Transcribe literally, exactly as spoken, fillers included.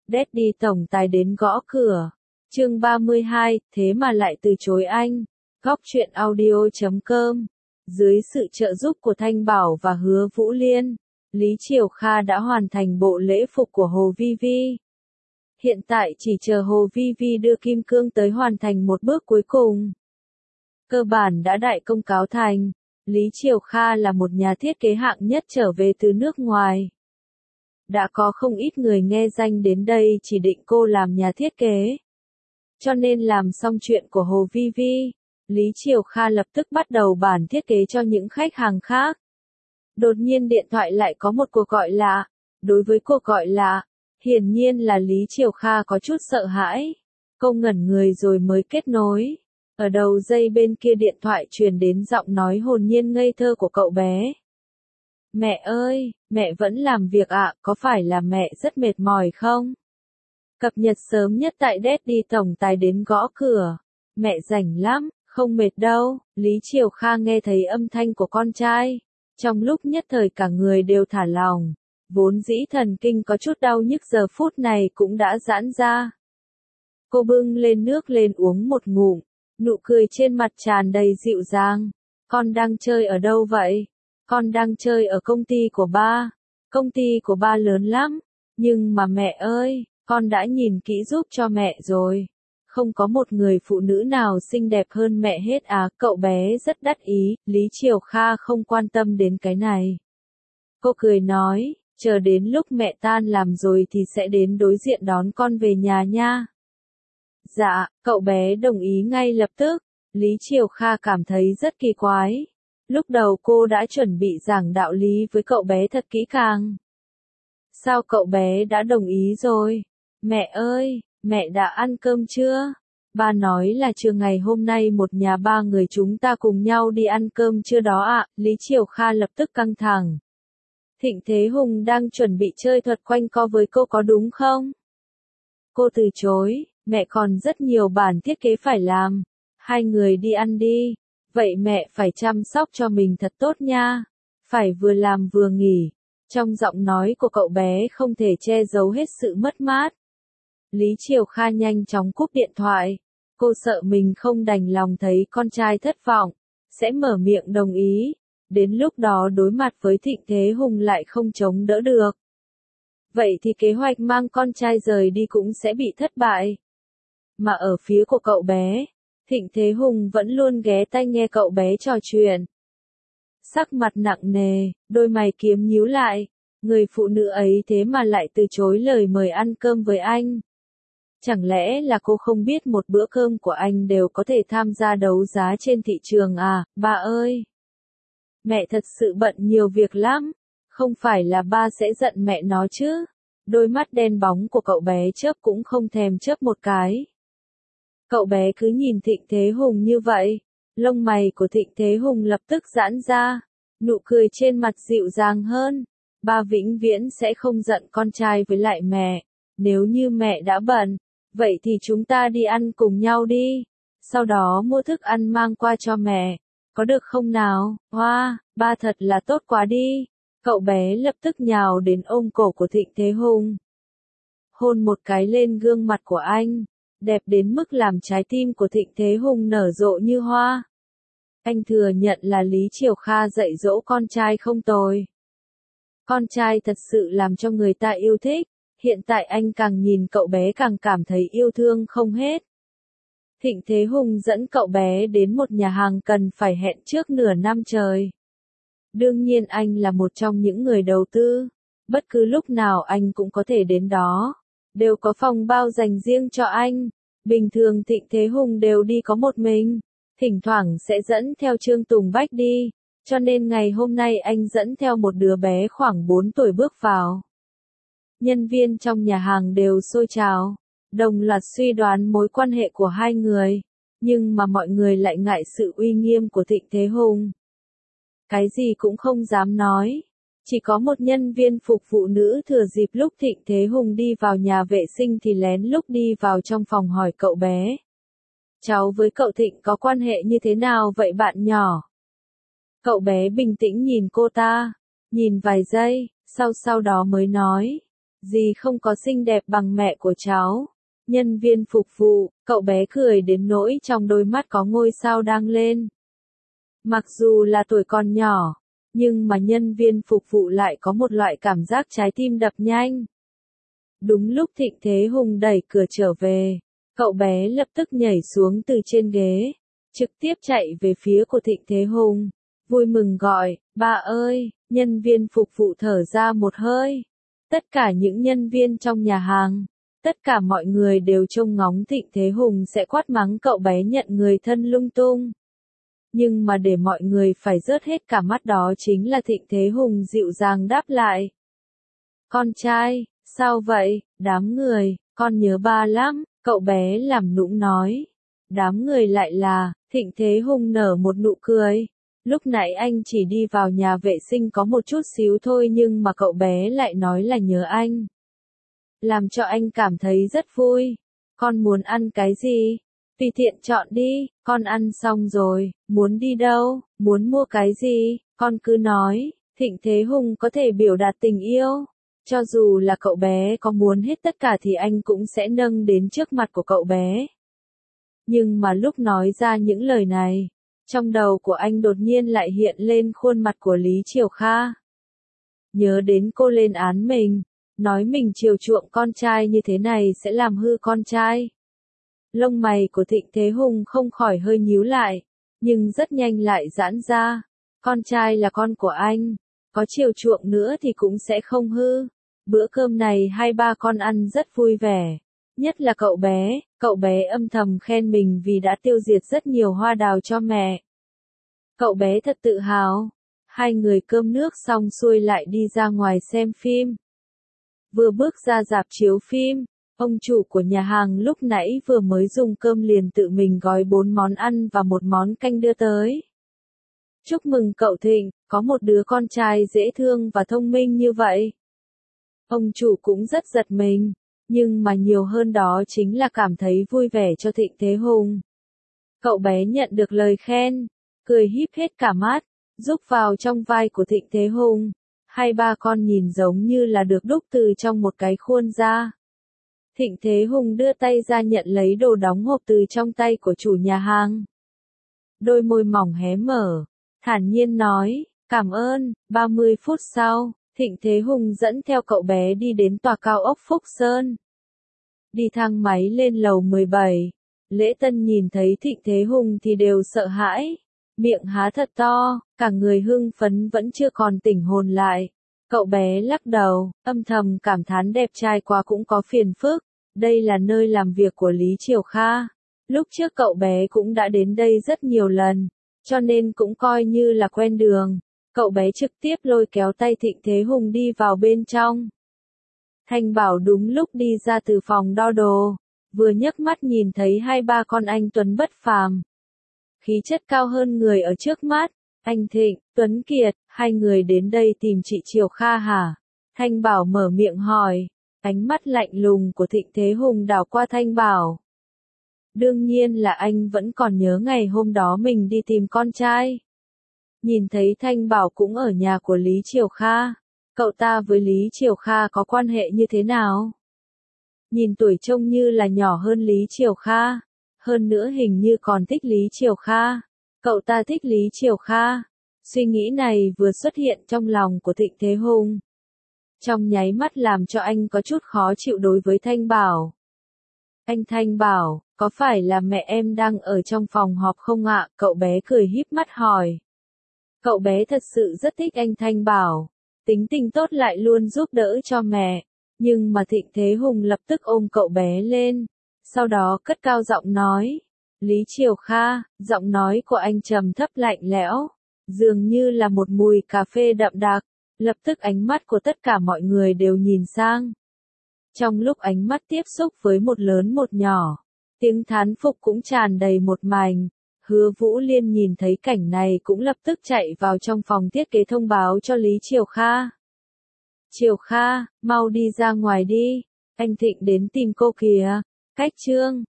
Daddy tổng tài đến gõ cửa. Chương ba mươi hai, thế mà lại từ chối anh. Góc truyện audio chấm com. Dưới sự trợ giúp của Thanh Bảo và Hứa Vũ Liên, Lý Triều Kha đã hoàn thành bộ lễ phục của Hồ Vi Vi. Hiện tại chỉ chờ Hồ Vi Vi đưa kim cương tới hoàn thành một bước cuối cùng. Cơ bản đã đại công cáo thành. Lý Triều Kha là một nhà thiết kế hạng nhất trở về từ nước ngoài. Đã có không ít người nghe danh đến đây chỉ định cô làm nhà thiết kế. Cho nên làm xong chuyện của Hồ Vi Vi, Lý Triều Kha lập tức bắt đầu bản thiết kế cho những khách hàng khác. Đột nhiên điện thoại lại có một cuộc gọi lạ. Đối với cuộc gọi lạ, hiển nhiên là Lý Triều Kha có chút sợ hãi. Cô ngẩn người rồi mới kết nối. Ở đầu dây bên kia điện thoại truyền đến giọng nói hồn nhiên ngây thơ của cậu bé. Mẹ ơi, mẹ vẫn làm việc ạ, à, có phải là mẹ rất mệt mỏi không? Cập nhật sớm nhất tại Daddy tổng tài đến gõ cửa. Mẹ rảnh lắm, không mệt đâu. Lý Triều Kha nghe thấy âm thanh của con trai. Trong lúc nhất thời cả người đều thả lỏng. Vốn dĩ thần kinh có chút đau nhức giờ phút này cũng đã giãn ra. Cô bưng lên nước lên uống một ngụm. Nụ cười trên mặt tràn đầy dịu dàng. Con đang chơi ở đâu vậy? Con đang chơi ở công ty của ba. Công ty của ba lớn lắm. Nhưng mà mẹ ơi, con đã nhìn kỹ giúp cho mẹ rồi. Không có một người phụ nữ nào xinh đẹp hơn mẹ hết à, cậu bé rất đắc ý. Lý Triều Kha không quan tâm đến cái này. Cô cười nói, chờ đến lúc mẹ tan làm rồi thì sẽ đến đối diện đón con về nhà nha. Dạ, cậu bé đồng ý ngay lập tức. Lý Triều Kha cảm thấy rất kỳ quái. Lúc đầu cô đã chuẩn bị giảng đạo lý với cậu bé thật kỹ càng. Sao cậu bé đã đồng ý rồi? Mẹ ơi, mẹ đã ăn cơm chưa? Ba nói là trưa ngày hôm nay một nhà ba người chúng ta cùng nhau đi ăn cơm trưa đó ạ. À. Lý Triều Kha lập tức căng thẳng. Thịnh Thế Hùng đang chuẩn bị chơi thuật quanh co với cô có đúng không? Cô từ chối, mẹ còn rất nhiều bản thiết kế phải làm. Hai người đi ăn đi. Vậy mẹ phải chăm sóc cho mình thật tốt nha. Phải vừa làm vừa nghỉ. Trong giọng nói của cậu bé không thể che giấu hết sự mất mát. Lý Triều Kha nhanh chóng cúp điện thoại. Cô sợ mình không đành lòng thấy con trai thất vọng. Sẽ mở miệng đồng ý. Đến lúc đó đối mặt với Thịnh Thế Hùng lại không chống đỡ được. Vậy thì kế hoạch mang con trai rời đi cũng sẽ bị thất bại. Mà ở phía của cậu bé, Thịnh Thế Hùng vẫn luôn ghé tai nghe cậu bé trò chuyện. Sắc mặt nặng nề, đôi mày kiếm nhíu lại. Người phụ nữ ấy thế mà lại từ chối lời mời ăn cơm với anh. Chẳng lẽ là cô không biết một bữa cơm của anh đều có thể tham gia đấu giá trên thị trường à, ba ơi? Mẹ thật sự bận nhiều việc lắm. Không phải là ba sẽ giận mẹ nó chứ? Đôi mắt đen bóng của cậu bé chớp cũng không thèm chớp một cái. Cậu bé cứ nhìn Thịnh Thế Hùng như vậy. Lông mày của Thịnh Thế Hùng lập tức giãn ra. Nụ cười trên mặt dịu dàng hơn. Ba vĩnh viễn sẽ không giận con trai với lại mẹ. Nếu như mẹ đã bận, vậy thì chúng ta đi ăn cùng nhau đi. Sau đó mua thức ăn mang qua cho mẹ. Có được không nào? Hoa, wow, ba thật là tốt quá đi. Cậu bé lập tức nhào đến ôm cổ của Thịnh Thế Hùng. Hôn một cái lên gương mặt của anh. Đẹp đến mức làm trái tim của Thịnh Thế Hùng nở rộ như hoa. Anh thừa nhận là Lý Triều Kha dạy dỗ con trai không tồi. Con trai thật sự làm cho người ta yêu thích. Hiện tại anh càng nhìn cậu bé càng cảm thấy yêu thương không hết. Thịnh Thế Hùng dẫn cậu bé đến một nhà hàng cần phải hẹn trước nửa năm trời. Đương nhiên anh là một trong những người đầu tư. Bất cứ lúc nào anh cũng có thể đến đó. Đều có phòng bao dành riêng cho anh. Bình thường Thịnh Thế Hùng đều đi có một mình. Thỉnh thoảng sẽ dẫn theo Trương Tùng Bách đi. Cho nên ngày hôm nay anh dẫn theo một đứa bé khoảng bốn tuổi bước vào. Nhân viên trong nhà hàng đều xôi trào. Đồng loạt suy đoán mối quan hệ của hai người. Nhưng mà mọi người lại ngại sự uy nghiêm của Thịnh Thế Hùng. Cái gì cũng không dám nói. Chỉ có một nhân viên phục vụ nữ thừa dịp lúc Thịnh Thế Hùng đi vào nhà vệ sinh thì lén lút đi vào trong phòng hỏi cậu bé. Cháu với cậu Thịnh có quan hệ như thế nào vậy bạn nhỏ? Cậu bé bình tĩnh nhìn cô ta. Nhìn vài giây, sau sau đó mới nói. Dì không có xinh đẹp bằng mẹ của cháu. Nhân viên phục vụ, cậu bé cười đến nỗi trong đôi mắt có ngôi sao đang lên. Mặc dù là tuổi còn nhỏ, nhưng mà nhân viên phục vụ lại có một loại cảm giác trái tim đập nhanh. Đúng lúc Thịnh Thế Hùng đẩy cửa trở về, cậu bé lập tức nhảy xuống từ trên ghế, trực tiếp chạy về phía của Thịnh Thế Hùng, vui mừng gọi, ba ơi, nhân viên phục vụ thở ra một hơi. Tất cả những nhân viên trong nhà hàng, tất cả mọi người đều trông ngóng Thịnh Thế Hùng sẽ quát mắng cậu bé nhận người thân lung tung. Nhưng mà để mọi người phải rớt hết cả mắt đó chính là Thịnh Thế Hùng dịu dàng đáp lại. Con trai, sao vậy, đám người, con nhớ ba lắm, cậu bé làm nũng nói. Đám người lại là, Thịnh Thế Hùng nở một nụ cười. Lúc nãy anh chỉ đi vào nhà vệ sinh có một chút xíu thôi nhưng mà cậu bé lại nói là nhớ anh. Làm cho anh cảm thấy rất vui. Con muốn ăn cái gì? Tùy tiện chọn đi, con ăn xong rồi, muốn đi đâu, muốn mua cái gì, con cứ nói. Thịnh Thế Hùng có thể biểu đạt tình yêu. Cho dù là cậu bé có muốn hết tất cả thì anh cũng sẽ nâng đến trước mặt của cậu bé. Nhưng mà lúc nói ra những lời này, trong đầu của anh đột nhiên lại hiện lên khuôn mặt của Lý Triều Kha. Nhớ đến cô lên án mình, nói mình chiều chuộng con trai như thế này sẽ làm hư con trai. Lông mày của Thịnh Thế Hùng không khỏi hơi nhíu lại, nhưng rất nhanh lại giãn ra. Con trai là con của anh, có chiều chuộng nữa thì cũng sẽ không hư. Bữa cơm này hai ba con ăn rất vui vẻ. Nhất là cậu bé, cậu bé âm thầm khen mình vì đã tiêu diệt rất nhiều hoa đào cho mẹ. Cậu bé thật tự hào. Hai người cơm nước xong xuôi lại đi ra ngoài xem phim. Vừa bước ra rạp chiếu phim, ông chủ của nhà hàng lúc nãy vừa mới dùng cơm liền tự mình gói bốn món ăn và một món canh đưa tới. Chúc mừng cậu Thịnh, có một đứa con trai dễ thương và thông minh như vậy. Ông chủ cũng rất giật mình, nhưng mà nhiều hơn đó chính là cảm thấy vui vẻ cho Thịnh Thế Hùng. Cậu bé nhận được lời khen, cười híp hết cả mắt, rúc vào trong vai của Thịnh Thế Hùng. Hai ba con nhìn giống như là được đúc từ trong một cái khuôn ra. Thịnh Thế Hùng đưa tay ra nhận lấy đồ đóng hộp từ trong tay của chủ nhà hàng. Đôi môi mỏng hé mở, thản nhiên nói, cảm ơn. ba mươi phút sau, Thịnh Thế Hùng dẫn theo cậu bé đi đến tòa cao ốc Phúc Sơn. Đi thang máy lên lầu mười bảy, Lễ Tân nhìn thấy Thịnh Thế Hùng thì đều sợ hãi, miệng há thật to, cả người hưng phấn vẫn chưa còn tỉnh hồn lại. Cậu bé lắc đầu, âm thầm cảm thán đẹp trai quá cũng có phiền phức, đây là nơi làm việc của Lý Triều Kha. Lúc trước cậu bé cũng đã đến đây rất nhiều lần, cho nên cũng coi như là quen đường. Cậu bé trực tiếp lôi kéo tay Thịnh Thế Hùng đi vào bên trong. Thanh Bảo đúng lúc đi ra từ phòng đo đồ, vừa nhấc mắt nhìn thấy hai ba con anh Tuấn bất phàm. Khí chất cao hơn người ở trước mắt, anh Thịnh, Tuấn Kiệt, hai người đến đây tìm chị Triều Kha hả? Thanh Bảo mở miệng hỏi, ánh mắt lạnh lùng của Thịnh Thế Hùng đảo qua Thanh Bảo. Đương nhiên là anh vẫn còn nhớ ngày hôm đó mình đi tìm con trai. Nhìn thấy Thanh Bảo cũng ở nhà của Lý Triều Kha, cậu ta với Lý Triều Kha có quan hệ như thế nào? Nhìn tuổi trông như là nhỏ hơn Lý Triều Kha, hơn nữa hình như còn thích Lý Triều Kha. Cậu ta thích Lý Triều Kha. Suy nghĩ này vừa xuất hiện trong lòng của Thịnh Thế Hùng. Trong nháy mắt làm cho anh có chút khó chịu đối với Thanh Bảo. Anh Thanh Bảo, có phải là mẹ em đang ở trong phòng họp không ạ? Cậu bé cười híp mắt hỏi. Cậu bé thật sự rất thích anh Thanh Bảo. Tính tình tốt lại luôn giúp đỡ cho mẹ. Nhưng mà Thịnh Thế Hùng lập tức ôm cậu bé lên. Sau đó cất cao giọng nói. Lý Triều Kha, giọng nói của anh trầm thấp lạnh lẽo. Dường như là một mùi cà phê đậm đặc. Lập tức ánh mắt của tất cả mọi người đều nhìn sang. Trong lúc ánh mắt tiếp xúc với một lớn một nhỏ, tiếng thán phục cũng tràn đầy một mảnh. Hứa Vũ Liên nhìn thấy cảnh này cũng lập tức chạy vào trong phòng thiết kế thông báo cho Lý Triều Kha. Triều Kha, mau đi ra ngoài đi, anh Thịnh đến tìm cô kìa. Cách Trương,